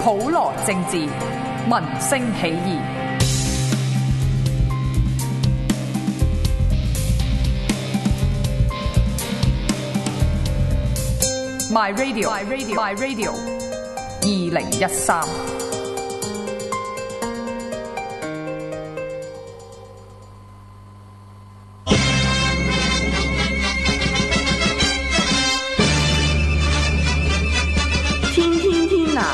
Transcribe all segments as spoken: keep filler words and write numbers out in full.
普羅政治，民聲起義。My Radio, My Radio, My Radio， 二零一三。 天天天藍，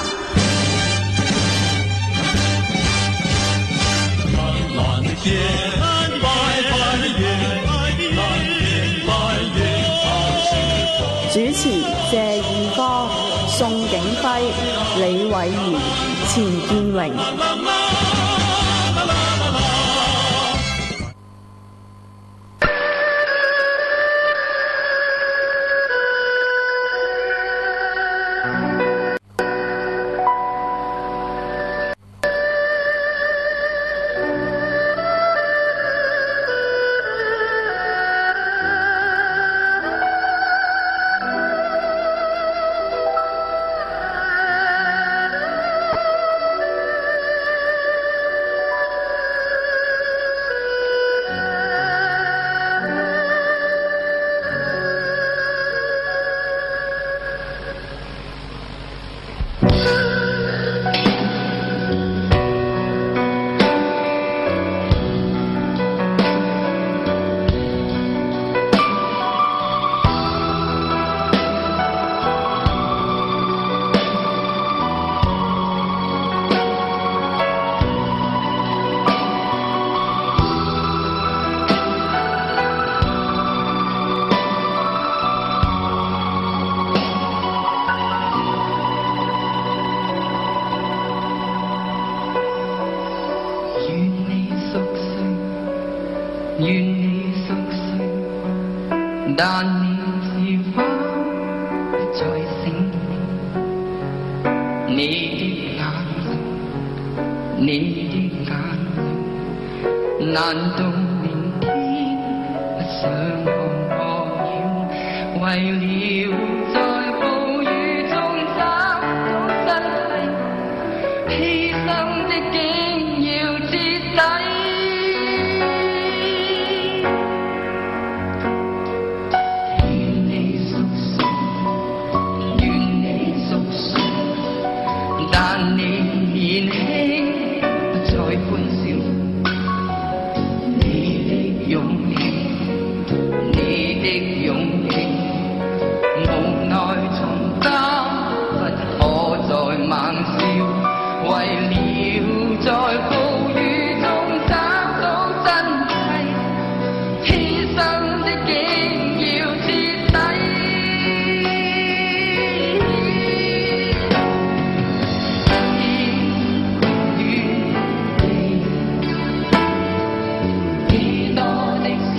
主持謝義方、宋景輝、李偉儀、錢建榮。 多的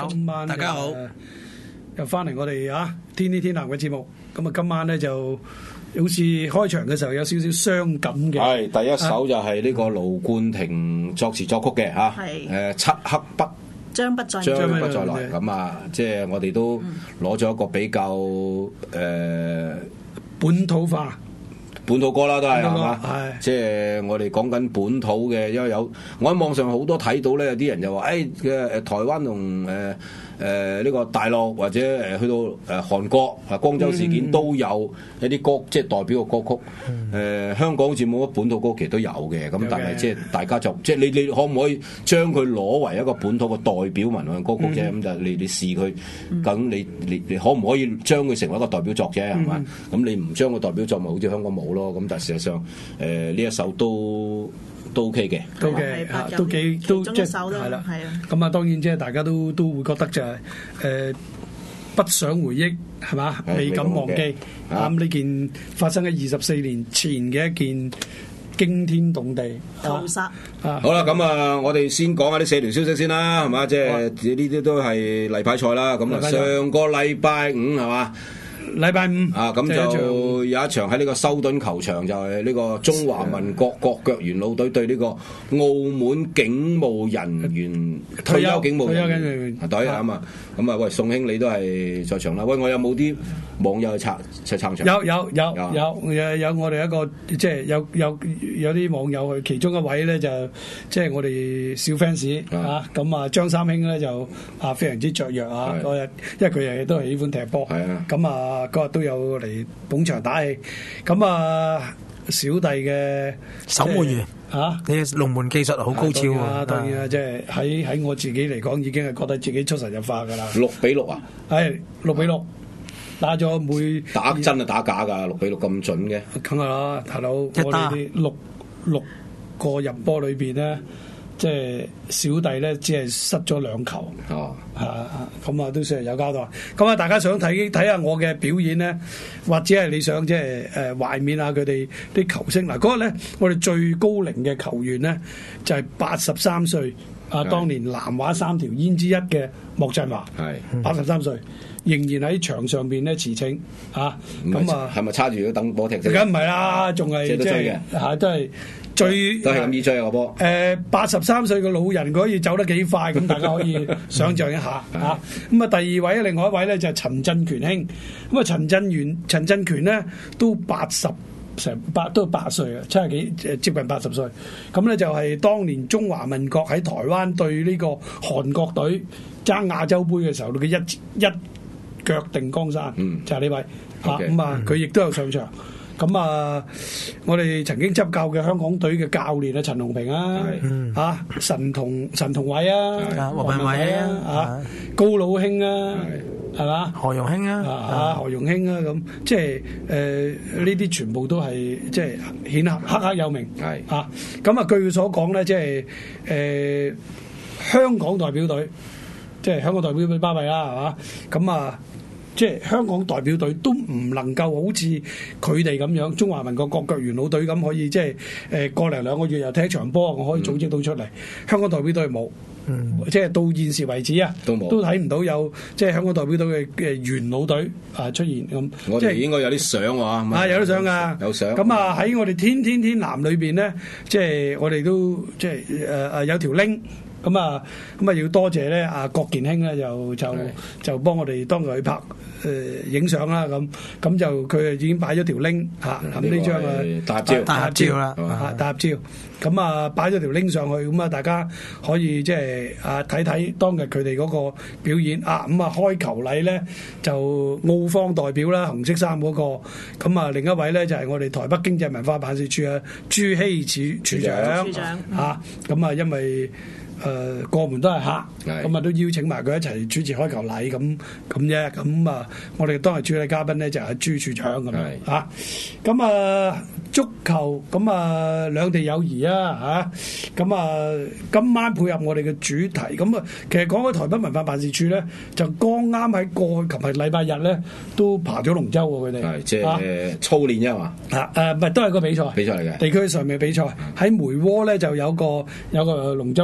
今晚大家好， 又翻嚟我哋啊天天天藍嘅節目。咁啊，今晚咧就好似開場嘅時候有少少傷感嘅。 係第一首就係呢個盧冠廷作詞作曲嘅嚇，誒漆黑不將不再將不再來咁啊！即係我哋都攞咗一個比較誒本土化。 本土歌啦，都係係嘛？ 係即係我哋講緊本土嘅，因為有我喺網上好多睇到咧，有啲人就話誒嘅誒台灣同誒誒呢個大陸或者誒去到誒韓國啊，光州事件都有一啲歌，即係代表嘅歌曲。誒、呃、香港好似冇乜本土歌，其實都有嘅。咁但係即係大家就即係你你可唔可以將佢攞為一個本土嘅代表民謠歌曲啫？咁、嗯、就你你試佢，咁你你你可唔可以將佢成為一個代表作啫？係嘛？咁、嗯、你唔將個代表作，咪好似香港冇咯？咁但係事實上，誒、呃、呢一首都都 OK 嘅， 都嘅，都幾都即係係啦，係啊。咁啊，當然即係大家都都會覺得就係、是、誒、呃、不想回憶係嘛，未敢忘記啊！咁呢件發生喺二十四年前嘅一件驚天動地屠殺啊！好啦，咁啊，我哋先講下啲社團消息先啦，係嘛？即係呢啲都係例牌賽啦。咁啊，上個禮拜五係嘛？ 禮拜五啊，咁就有一場喺呢個修頓球場，就係呢個中華民國國腳元老隊對呢個澳門警務人員退休警務人員隊啊嘛。咁啊，喂，宋兄你都係在場啦。喂，我有冇啲網友去撐去撐場？ 有有有有有有我哋一個即係有有有啲網友去，其中一位咧就即係我哋小 fans 啊。咁啊，張三兄咧就啊非常之雀躍啊嗰日，因為佢亦都係喜歡踢波。咁啊。嗰日都有嚟捧場打氣，咁啊小弟嘅守門員嚇，你嘅龍門技術好高超啊！ 當然啦，即係喺喺我自己嚟講，已經係覺得自己出神入化噶啦。 六比六啊？ 係六比六，打咗每打真啊打假㗎，六比六咁準嘅。 梗係啦，大佬，我哋啲六六個入波裏邊咧。即係小弟咧，只係失咗兩球， 哦， 啊，咁啊都算係有交代。咁啊，大家想睇睇下我嘅表演咧，或者係你想即係誒懷緬下佢哋啲球星嗱，嗰日咧我哋最高齡嘅球員咧就係八十三歲啊，當年南華三條煙之一嘅莫振華，係八十三歲，仍然喺場上邊咧持騁啊，咁啊係咪叉住咗等波踢？ 梗唔係啦，仲係即係嚇都係。最都係咁易追個波。 誒，八十三歲嘅老人，佢可以走得幾快？咁大家可以想象一下嚇。咁啊，第二位另外一位咧就係陳振權兄。咁啊，陳振元、陳振權咧都八十成八都八歲啊，七十幾誒接近八十歲。咁咧就係當年中華民國喺台灣對呢個韓國隊爭亞洲杯嘅時候，佢一一腳定江山，嗯、就係呢位嚇。咁啊，佢亦都有上場。咁啊，我哋曾經執教嘅香港隊嘅教練啊，陳鴻平啊，嚇陳同陳同偉啊， 黃文偉啊， 嚇高老兄啊，係嘛？ 何容興啊， 啊何容興啊，咁即係誒呢啲全部都係即係顯赫赫赫有名，係嚇。咁啊，據佢所講咧，即係誒香港代表隊，即係香港代表隊巴閉啦，係嘛？咁啊。即係香港代表隊都唔能夠好似佢哋咁樣，中華民國國腳元老隊咁可以即係誒個零兩個月又踢一場波，我可以組織到出嚟。嗯、香港代表隊冇，嗯、即係到現時為止啊，都冇，都睇唔到有即係香港代表隊嘅嘅元老隊啊出現咁。 我哋應該有啲相喎， 啊有啲相㗎， 有相。 咁啊喺我哋天天天藍裏邊咧，即係我哋都即係誒誒有條 link。咁啊，咁啊要多謝咧，阿郭健興咧就就就幫我哋當佢去拍誒影相啦，咁咁就佢已經擺咗條 link 嚇，咁呢張啊大合照， 大合照啦， 嚇大合照，咁啊擺咗條 link 上去，咁啊大家可以即係啊睇睇當日佢哋嗰個表演啊，咁啊開球禮咧就澳方代表啦，紅色衫嗰個，咁啊另一位咧就係我哋台北經濟文化辦事處啊朱希處處長嚇，咁啊因為。誒、呃、過門都係客，咁啊都邀請埋佢一齊主持開球禮咁咁啫，咁啊我哋當日主禮嘉賓咧就係、是、朱處長咁啊，咁啊足球咁啊兩地友誼啊嚇，咁啊今晚配合我哋嘅主題，咁啊其實講起台北文化辦事處咧，就剛啱喺過去琴日禮拜日咧都爬咗龍舟喎，佢哋係即係操練啫嘛， 啊誒唔係都係個比賽， 比賽嚟嘅， 地區上面嘅比賽喺梅窩咧就有個有個龍舟嘅比賽。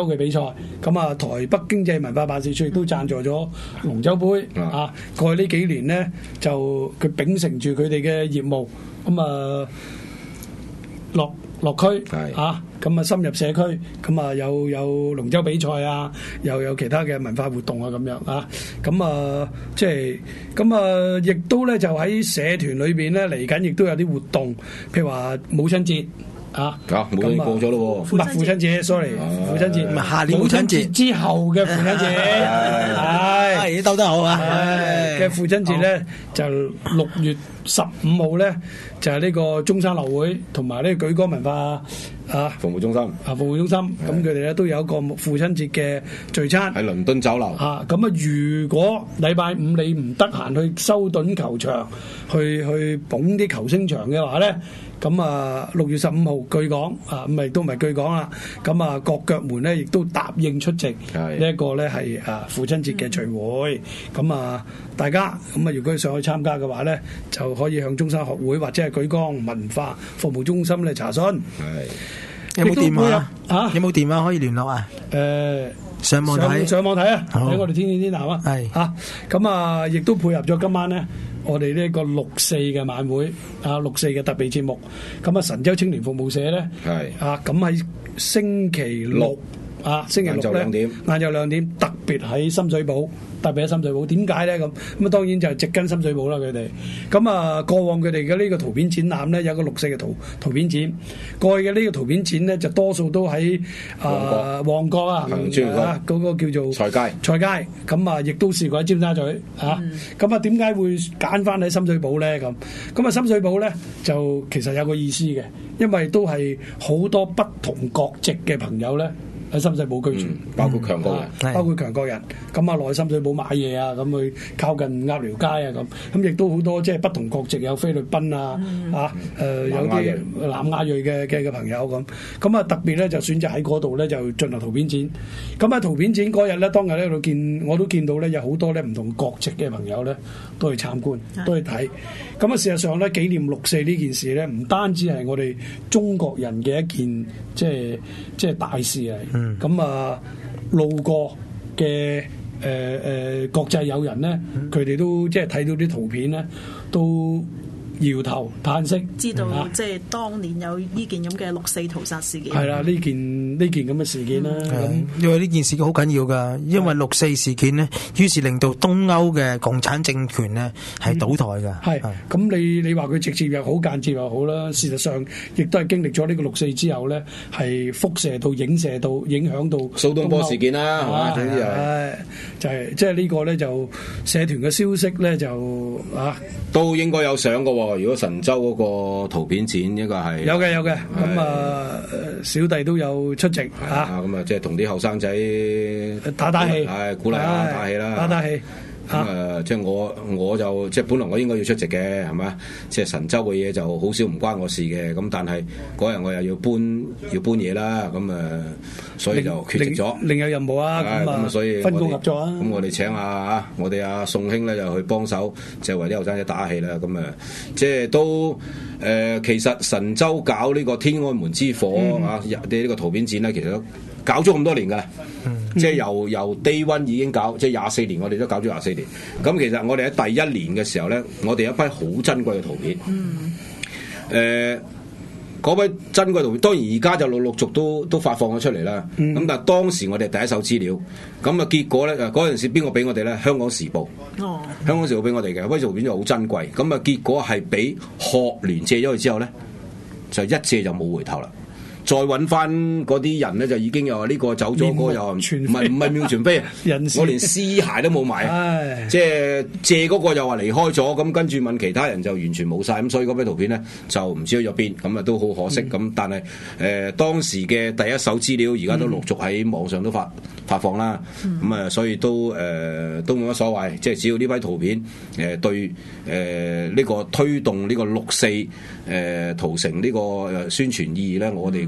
咁啊，台北經濟文化辦事處亦都贊助咗龍舟杯、嗯、啊。過去呢幾年咧，就佢秉承住佢哋嘅業務，咁啊落落區啊，咁啊深入社區，咁啊有有龍舟比賽啊，又有其他嘅文化活動啊，咁樣啊，咁啊即係咁啊，亦都咧就喺社團裏邊咧嚟緊，亦都有啲活動，譬如話母親節。啊， 啊，母親節過咗咯喎， 唔係父親節 ，sorry，父親節， 唔係下年母親節之後嘅父親節，係， 係兜得好啊！ 嘅父親節咧就六月十五號咧就係呢個中山流會同埋呢個舉光文化啊服務中心啊服務中心，咁佢哋咧都有一個父親節嘅聚餐喺倫敦酒樓啊，咁啊如果禮拜五你唔得閒去修頓球場去去捧啲球星場嘅話咧。咁啊，六月十五號據講啊，咁亦都唔係據講啦。咁啊，國腳們咧亦都答應出席呢一個咧係啊父親節嘅聚會。咁啊，大家咁啊，如果想去參加嘅話咧，就可以向中山學會或者係舉光文化服務中心嚟查詢。 係有冇電話啊？ 有冇電話可以聯絡啊？ 誒， 上網睇， 上網睇啊！喺我哋天天天藍啊！ 係嚇，咁啊，亦都配合咗今晚咧。我哋呢個六四嘅晚會啊，六四嘅特別節目，咁啊神州青年服務社咧，係啊咁喺星期六啊，星期六咧，晏晝兩點，特別喺深水埗，特別喺深水埗，點解咧咁？咁啊當然就係直跟深水埗啦，佢哋。咁啊過往佢哋嘅呢個圖片展覽咧，有個六四嘅圖圖片展，過去嘅呢個圖片展咧，就多數都喺啊旺角啊，啊嗰個叫做菜街， 菜街。咁啊，亦都試過喺尖沙咀啊。咁啊，點解會揀翻喺深水埗咧？咁咁啊，深水埗咧就其實有個意思嘅，因為都係好多不同國籍嘅朋友咧。喺深水埗居住， 包括強國人， 包括強國人，咁啊來深水埗買嘢啊，咁去靠近鴨寮街啊，咁咁亦都好多即係不同國籍，有菲律賓啊，啊誒有啲南亞裔嘅嘅嘅朋友咁，咁啊特別咧就選擇喺嗰度咧就進行圖片展，咁啊圖片展嗰日咧當日咧度見我都見到咧有好多咧唔同國籍嘅朋友咧都去參觀，都去睇，咁啊事實上咧紀念六四呢件事咧唔單止係我哋中國人嘅一件即係即係大事嚟。咁、嗯、啊，路過嘅誒誒國際友人咧，佢哋、嗯、都即係睇到啲圖片咧，都搖頭嘆息， 知道、 啊、 即係當年有呢件咁嘅六四屠殺事件。 係啦，呢件呢件咁嘅事件啦。咁、 嗯、因為呢件事好緊要㗎，因為六四事件呢，於是令到東歐嘅共產政權呢係倒台㗎。係、嗯， 咁你你話佢直接又好，間接又好啦。事實上，亦都係經歷咗呢個六四之後咧，係輻射到、影射到、影響到蘇東坡事件啦，係嘛？總之係就係即係呢個咧，就社團嘅消息咧，就啊都應該有相㗎喎。如果神州嗰個圖片展應該係有嘅有嘅，咁啊小弟都有出席嚇， 咁啊即係同啲後生仔打打氣， 係鼓勵下打氣啦， 打打氣。 咁啊、呃，即係我我就即係本來我應該要出席嘅，係咪？即係神州嘅嘢就好少唔關我事嘅，咁但係嗰日我又要搬要搬嘢啦，咁啊，所以就缺席咗。另有任務啊，咁啊，所以分工合作啊。咁我哋請阿啊，我哋阿宋兄咧就去幫手，就係為啲後生仔打氣啦。咁啊，即係都誒、呃，其實神州搞呢個天安門之火、嗯、啊，啲呢個圖片展咧，其實都搞咗咁多年㗎。嗯即係由由 day one 已經搞，即係廿四年，我哋都搞咗廿四年。咁其實我哋喺第一年嘅時候咧，我哋有一批好珍貴嘅圖片。嗯。誒，嗰批珍貴圖片，當然而家就陸陸續都都發放咗出嚟啦。咁、嗯、但係當時我哋第一手資料，咁啊結果咧，嗰陣時邊個俾我哋咧？香港時報。哦。香港時報俾我哋嘅，批圖片就好珍貴。咁啊結果係俾學聯借咗佢之後咧，就一借就冇回頭啦。再揾翻嗰啲人咧，就已經又話呢個走咗，嗰個又唔係唔係妙傳飛啊！我連屍骸都冇埋，即係借嗰個又話離開咗，咁跟住問其他人就完全冇晒。咁所以嗰批圖片咧就唔知去咗邊，咁啊都好可惜。咁、嗯、但係誒、呃、當時嘅第一手資料，而家都陸續喺網上都發發放啦。咁啊、嗯，所以都誒、呃、都冇乜所謂，即係只要呢批圖片誒、呃、對誒呢、呃這個推動呢個六四誒屠城呢個宣傳意義咧，我哋。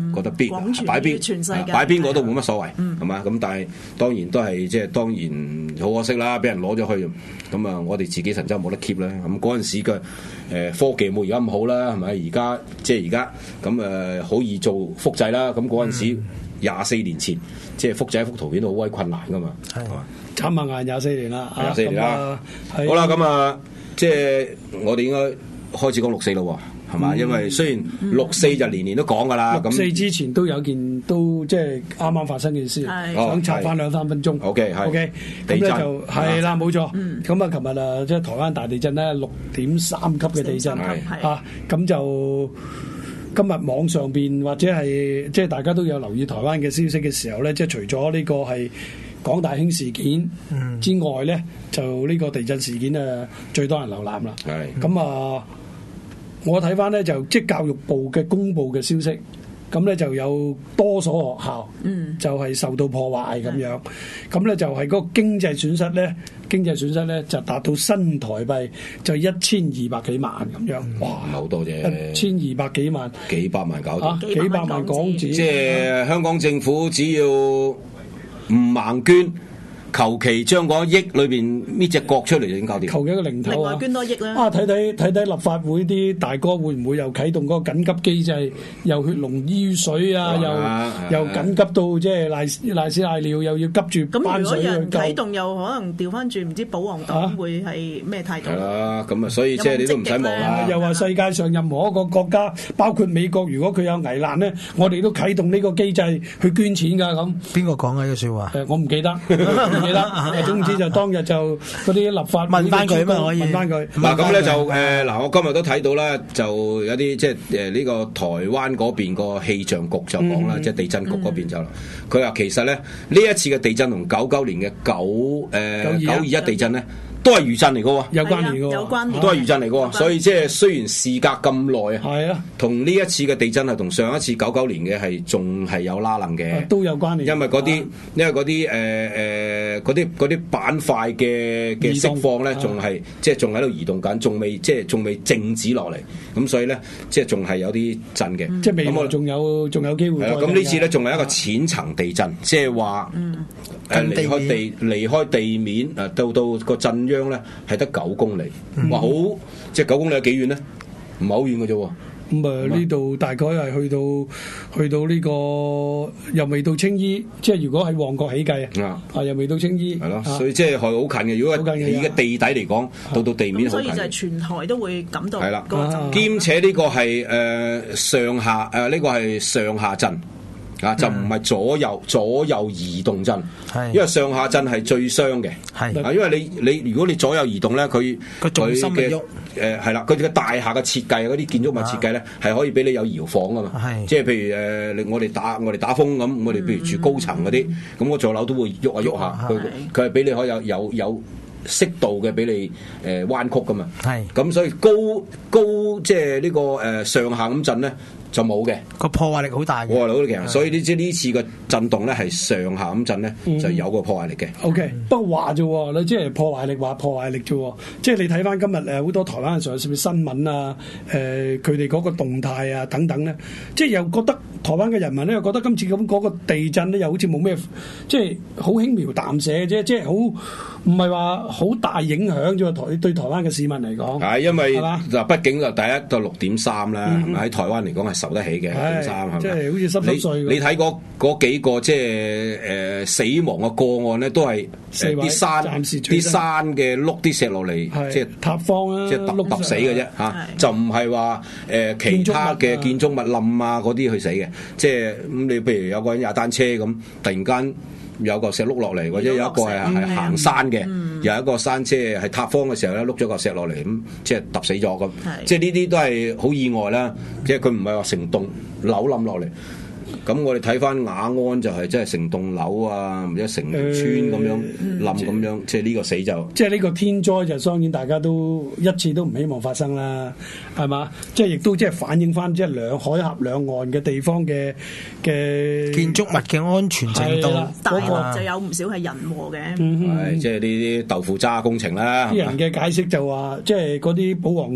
覺得邊廣傳擺邊全世界擺邊個都冇乜所謂， 嗯係嘛？咁但係當然都係即係當然好可惜啦，俾人攞咗去，咁啊我哋自己神州冇得 keep 啦。咁嗰陣時嘅誒科技冇而家咁好啦，係咪？而家即係而家咁誒好易做複製啦。咁嗰陣時廿四年前，即係複製一幅圖片都好鬼困難噶嘛，係嘛？ 眨下眼廿四年啦， 廿四年啦。 啊好啦，咁啊，即係我哋應該開始講六四咯喎。係嘛？因為雖然六四就年年都講噶啦，咁六四之前都有件都即係啱啱發生嘅事，想插翻兩三分鐘。 OK，係 OK，咁咧就係啦，冇錯。咁啊，琴日啊，即係台灣大地震咧，六點三級嘅地震啊，咁就今日網上邊或者係即係大家都有留意台灣嘅消息嘅時候咧，即係除咗呢個係港大興事件之外咧，就呢個地震事件啊最多人瀏覽啦。 係咁啊。我睇翻咧就即係教育部嘅公布嘅消息，咁咧就有多所學校就係受到破壞咁樣，咁咧就係嗰個經濟損失咧，經濟損失咧就達到新台幣就一千二百幾萬咁樣，哇， 唔係好多啫， 一千二百幾萬， 幾百萬搞掂， 啊，幾百萬港紙， 即係香港政府只要唔盲捐。求其將嗰億裏邊搣隻角出嚟就已經搞掂。 求其一個零頭啊！ 另外捐多億啦。 啊，睇睇睇睇立法會啲大哥會唔會又啟動嗰個緊急機制，又血濃於水啊，又又緊急到即係賴賴屎賴尿，又要急住班水去救。咁如果有人啟動， 又可能調翻轉，唔知保皇黨會係咩態度？ 係啦，咁啊，所以即係你都唔使望啦。 又話世界上任何一個國家，包括美國，如果佢有危難咧，我哋都啟動呢個機制去捐錢㗎咁。 邊個講嘅呢個説話？ 誒，我唔記得。記得，總之就當日就嗰啲立法問翻佢啊嘛，可以問翻佢。 嗱咁咧就誒嗱，我今日都睇到啦，就有啲即係誒呢個台灣嗰邊個氣象局就講啦，即係地震局嗰邊就，佢話其實咧呢一次嘅地震同九九年嘅九誒九二一地震咧。都係餘震嚟嘅喎， 有關聯嘅喎， 有關聯都係餘震嚟嘅喎，所以即係雖然事隔咁耐啊， 係啊， 同呢一次嘅地震係同上一次九九年嘅係仲係有拉楞嘅， 都有關聯。 因為嗰啲，因為嗰啲誒誒嗰啲嗰啲板塊嘅嘅釋放咧，仲係即係仲喺度移動緊，仲未即係仲未靜止落嚟，咁所以咧即係仲係有啲震嘅， 即係未來仲有仲有機會。 係啦，咁呢次咧仲係一個淺層地震，即係話誒離開地離開地面誒到到個震央咧係得九公里，哇好即係九公里有幾遠咧？唔係好遠嘅啫喎。 咁啊呢度大概係去到去到呢個又未到青衣，即係如果喺旺角起計啊，啊又未到青衣， 係咯，所以即係係好近嘅。如果喺嘅地底嚟講，到到地面好近。 所以就係全台都會感到係啦， 啊、 兼且呢個係誒、呃、上下誒呢、呃這個係上下震。啊，就唔係左右左右移動震，因為上下震係最傷嘅。係啊，因為你你如果你左右移動咧，佢個重心嘅誒係啦，佢哋嘅大廈嘅設計嗰啲建築物設計咧，係可以俾你有搖晃噶嘛。係，即係譬如誒，我哋打我哋打風咁，我哋譬如住高層嗰啲，咁我座樓都會喐下喐下，佢佢係俾你可以有有有適度嘅俾你誒彎曲噶嘛。係，咁所以高高即係呢個誒上下咁震咧。就冇嘅， 個破壞力好大嘅。 破壞力好強，所以呢即呢次嘅震動咧係上下咁震咧，就有個破壞力嘅。 O K，不過話啫，你即係破壞力話破壞力啫，即係你睇翻今日誒好多台灣嘅上新聞啊，誒佢哋嗰個動態啊等等咧，即係又覺得台灣嘅人民咧又覺得今次咁嗰個地震咧又好似冇咩，即係好輕描淡寫啫，即係好唔係話好大影響啫。台對台灣嘅市民嚟講， 係因為嗱，畢竟就第一到六點三啦，喺台灣嚟講係受得起嘅六點三係咪？ 即係好似濕濕碎。 你睇嗰嗰幾個即係誒死亡嘅個案咧，都係啲山啲山嘅碌啲石落嚟，即係塌方啊， 即係揼揼死嘅啫嚇，就唔係話誒其他嘅建築物冧啊嗰啲去死嘅，即係咁你譬如有個人踩單車咁，突然間。有個石碌落嚟，或者有一個係係行山嘅，嗯、有一個山車係塌方嘅時候咧，碌咗個石落嚟，咁即係揼死咗咁。即係呢啲都係好意外啦，即係佢唔係話成棟樓冧落嚟。咁我哋睇翻雅安就係即係成棟樓啊，或者成條村咁樣冧咁樣，嗯、即係呢個死就即係呢個天災就當然大家都一次都唔希望發生啦，係嘛？即係亦都即係反映翻即係兩海峽兩岸嘅地方嘅嘅建築物嘅安全程度， 大陸就有唔少係人禍嘅， 係即係呢啲豆腐渣工程啦。 啲人嘅解釋就話，即係嗰啲保皇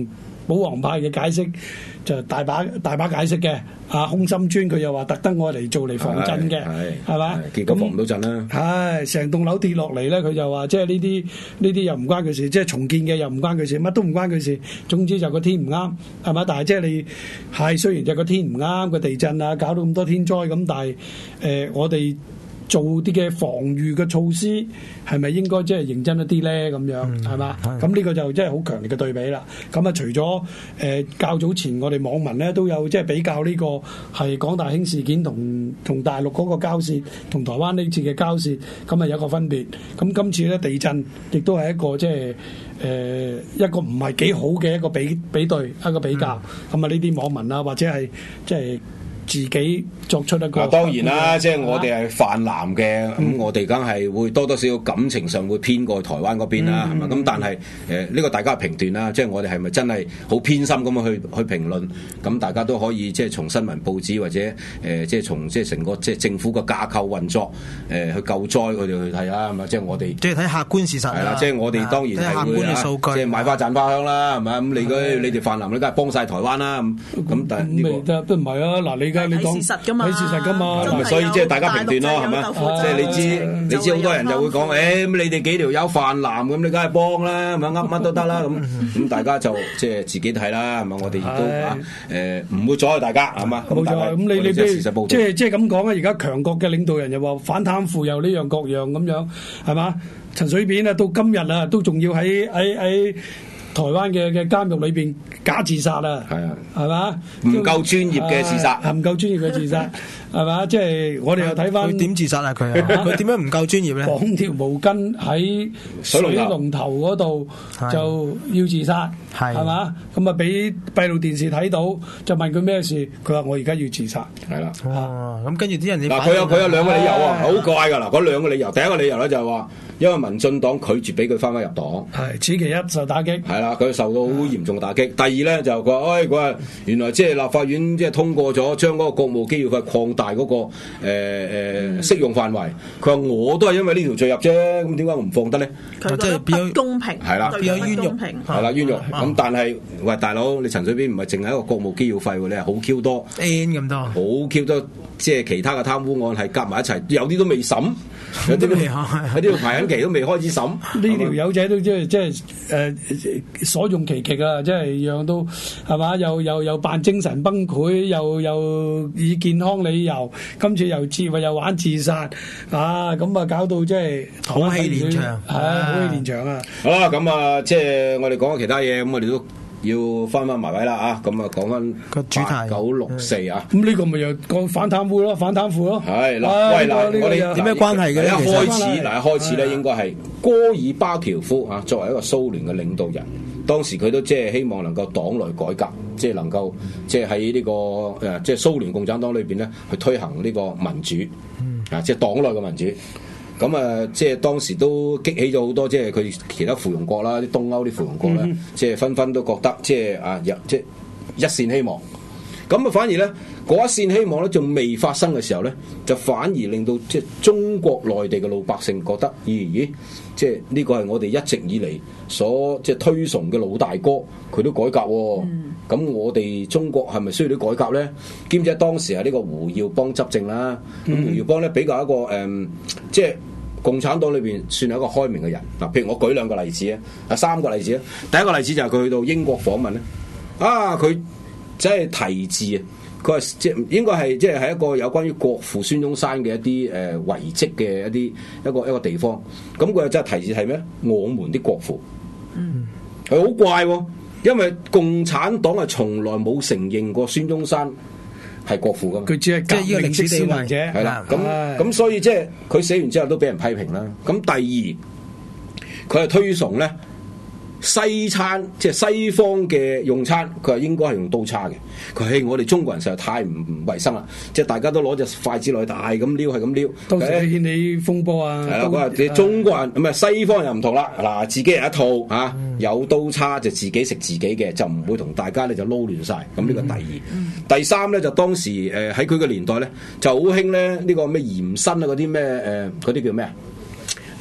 保皇派嘅解釋就大把大把解釋嘅。啊，空心磚佢又話特登愛嚟做嚟防震嘅，係嘛？ 結果防唔到震啦。 係成棟樓跌落嚟咧，佢就話即係呢啲呢啲又唔關佢事，即係重建嘅又唔關佢事，乜都唔關佢事。總之就個天唔啱，係嘛？但係即係你係雖然就個天唔啱，個地震啊，搞到咁多天災咁，但係誒、呃、我哋做啲嘅防禦嘅措施係咪應該即係認真一啲咧？咁樣係嘛？咁呢個就真係好強烈嘅對比啦。咁啊，除咗誒、呃、較早前我哋網民咧都有即係比較呢個係港大興事件同同大陸嗰個交涉，同台灣呢次嘅交涉，咁啊有一個分別。咁今次咧地震亦都係一個即係誒一個唔係幾好嘅一個比比對一個比較。咁啊呢啲網民啊或者係即係。自己作出一個啊，當然啦，即係我哋係泛藍嘅，咁、嗯、我哋梗係會多多少少感情上會偏過台灣嗰邊啦，係嘛、嗯？咁但係誒呢個大家評斷啦，即係我哋係咪真係好偏心咁樣去去評論？咁大家都可以即係從新聞報紙或者誒、呃、即係從即係成個即係政府嘅架構運作誒、呃、去救災，佢哋去睇啦，係嘛？即係我哋即係睇客觀事實係啦，即係我哋當然係會啊，即係買花讚花香啦，係咪？咁你嗰你哋泛藍你梗係幫晒台灣啦，咁咁但係呢個都唔係啊，嗱你。 睇事實㗎嘛， 睇事實㗎嘛， 咁所以即係大家評斷咯，係咪？即係你知，你知好多人就會講，誒咁你哋幾條友泛藍咁，你梗係幫啦，係咪？噏乜都得啦，咁咁大家就即係自己睇啦，係咪？我哋亦都啊誒唔會阻礙大家，係嘛？ 冇錯，咁你你即係即係即係咁講啊！而家強國嘅領導人又話反貪腐又呢樣各樣咁樣，係嘛？陳水扁啊，到今日啊，都仲要喺喺喺台灣嘅嘅監獄裏邊假自殺啊，係啊，係嘛？ 唔夠專業嘅自殺， 唔夠專業嘅自殺，係嘛？即係我哋又睇翻佢點自殺啊？佢佢點樣唔夠專業咧？ 綁條毛巾喺水龍頭嗰度就要自殺，係嘛？咁啊俾閉路電視睇到，就問佢咩事，佢話我而家要自殺，係啦。 哦，咁跟住啲人嗱，佢有佢有兩個理由啊，好怪㗎嗱，嗰兩個理由，第一個理由咧就係話，因為民進黨拒絕俾佢翻返入黨， 係此其一受打擊， 係啦，佢受到好嚴重打擊。第二咧就佢話，哎，佢話原來即係立法院即係通過咗將嗰個國務機要佢擴大嗰個誒誒適用範圍。佢話我都係因為呢條罪入啫，咁點解我唔放得咧？ 佢覺得不公平， 係啦， 變咗冤獄， 係啦冤獄。咁但係喂大佬，你陳水扁唔係淨係一個國務機要費喎，你係好 Q 多 N 咁多， 好 Q 多，即係其他嘅貪污案係夾埋一齊，有啲都未審。有啲有啲排緊期都未開始審， 呢條友仔都即係即係誒所用其極啊！即係樣都係嘛？又又又扮精神崩潰，又又以健康理由，今次又自又玩自殺啊！咁啊搞到即係好戲連場， 係好戲連場啊！ 好啦，咁啊，即係我哋講下其他嘢，咁我哋都要翻翻埋位啦啊！咁啊，講翻個主題九六四啊！ 咁呢個咪又講反貪污咯，反貪腐咯。 係嗱，喂嗱，我哋點咩關係嘅？ 一開始嗱，一開始咧應該係戈爾巴喬夫啊，作為一個蘇聯嘅領導人，當時佢都即係希望能夠黨內改革，即係能夠即係喺呢個誒，即係蘇聯共產黨裏邊咧去推行呢個民主啊，即係黨內嘅民主。咁啊，即係當時都激起咗好多，即係佢其他附庸國啦，啲東歐啲附庸國咧，嗯、即係紛紛都覺得，即係啊，即係一線希望。咁啊，反而咧嗰一線希望咧，仲未發生嘅時候咧，就反而令到即係中國內地嘅老百姓覺得，咦咦，即係呢個係我哋一直以嚟所即係推崇嘅老大哥，佢都改革喎、哦。咁、嗯、我哋中國係咪需要啲改革咧？兼且當時係呢個胡耀邦執政啦，咁、嗯、胡耀邦咧比較一個誒、嗯，即係共產黨裏邊算係一個開明嘅人。嗱，譬如我舉兩個例子啊，啊三個例子啊。第一個例子就係佢去到英國訪問咧，啊佢。即係題字啊！佢話即係應該係即係喺一個有關於國父孫中山嘅一啲誒、呃、遺跡嘅一啲一個一個地方。咁佢又真係題字係咩？我們的國父。嗯，係好怪喎，因為共產黨係從來冇承認過孫中山係國父噶嘛。 佢只係即係呢個歷史地位者。 係啦，咁咁所以即係佢寫完之後都俾人批評啦。咁第二，佢係推崇咧。西餐即係西方嘅用餐，佢話應該係用刀叉嘅。佢係我哋中國人實在太唔唔衞生啦，即係大家都攞隻筷子落去大咁撩，係咁撩。 當時掀起風波啊！ 係啦，佢話你中國人唔係西方人又唔同啦。嗱，自己人一套嚇、啊，有刀叉就自己食自己嘅，就唔會同大家咧就撈亂晒。咁呢個第二，嗯、第三咧就當時誒喺佢嘅年代咧就好興咧呢個咩鹽辛啊嗰啲咩誒嗰啲叫咩啊？誒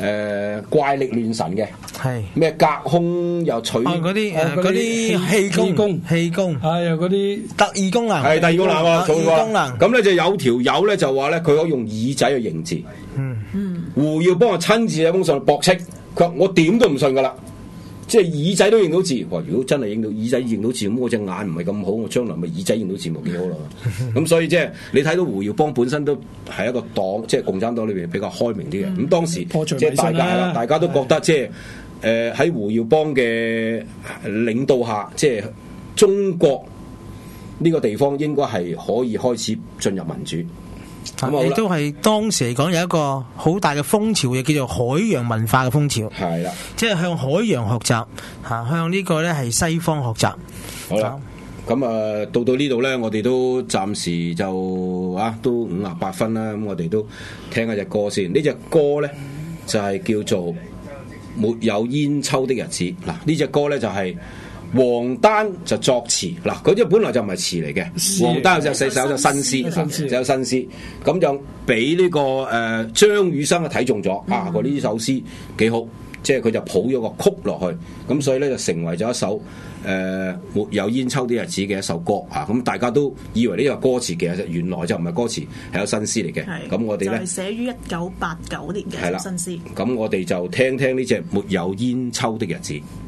誒怪力亂神嘅， 係咩隔空又取哦嗰啲誒嗰啲氣氣功氣功係啊嗰啲特異功能係第二功能喎， 特異做功能咁咧就有條友咧就話咧佢可以用耳仔去認字， 嗯嗯， 胡耀邦啊親自喺封信駁斥，佢話我點都唔信噶啦。即係耳仔都認到字，哇！如果真係認到耳仔認到字，咁我隻眼唔係咁好，我將來咪耳仔認到字咪幾好咯。咁所以即係你睇到胡耀邦本身都係一個黨，即係共產黨裏邊比較開明啲嘅。咁、嗯、當時即係大家係啦，大家都覺得即係誒喺胡耀邦嘅領導下，即係中國呢個地方應該係可以開始進入民主。 亦都係當時嚟講有一個好大嘅風潮，亦叫做海洋文化嘅風潮。 係啦， 即係向海洋學習，嚇向呢個咧係西方學習。 好啦，咁啊到到呢度咧，我哋都暫時就啊都五啊八分啦。咁我哋都聽下隻歌先。呢隻歌咧就係、是、叫做《沒有煙抽的日子》。嗱，呢隻歌咧就係、是。王丹就作詞，嗱佢啲本來就唔係詞嚟嘅，王丹就寫首就新詩，就有新詩，咁就俾呢個誒張雨生啊睇中咗，啊個呢首詩幾好，即係佢就譜咗個曲落去，咁所以咧就成為咗一首誒、呃、沒有煙抽啲日子嘅一首歌啊！咁大家都以為呢個歌詞其實原來就唔係歌詞，係有新詩嚟嘅。咁我哋咧就係寫於一九八九年嘅新詩。 咁我哋就聽聽呢隻沒有煙抽的日子。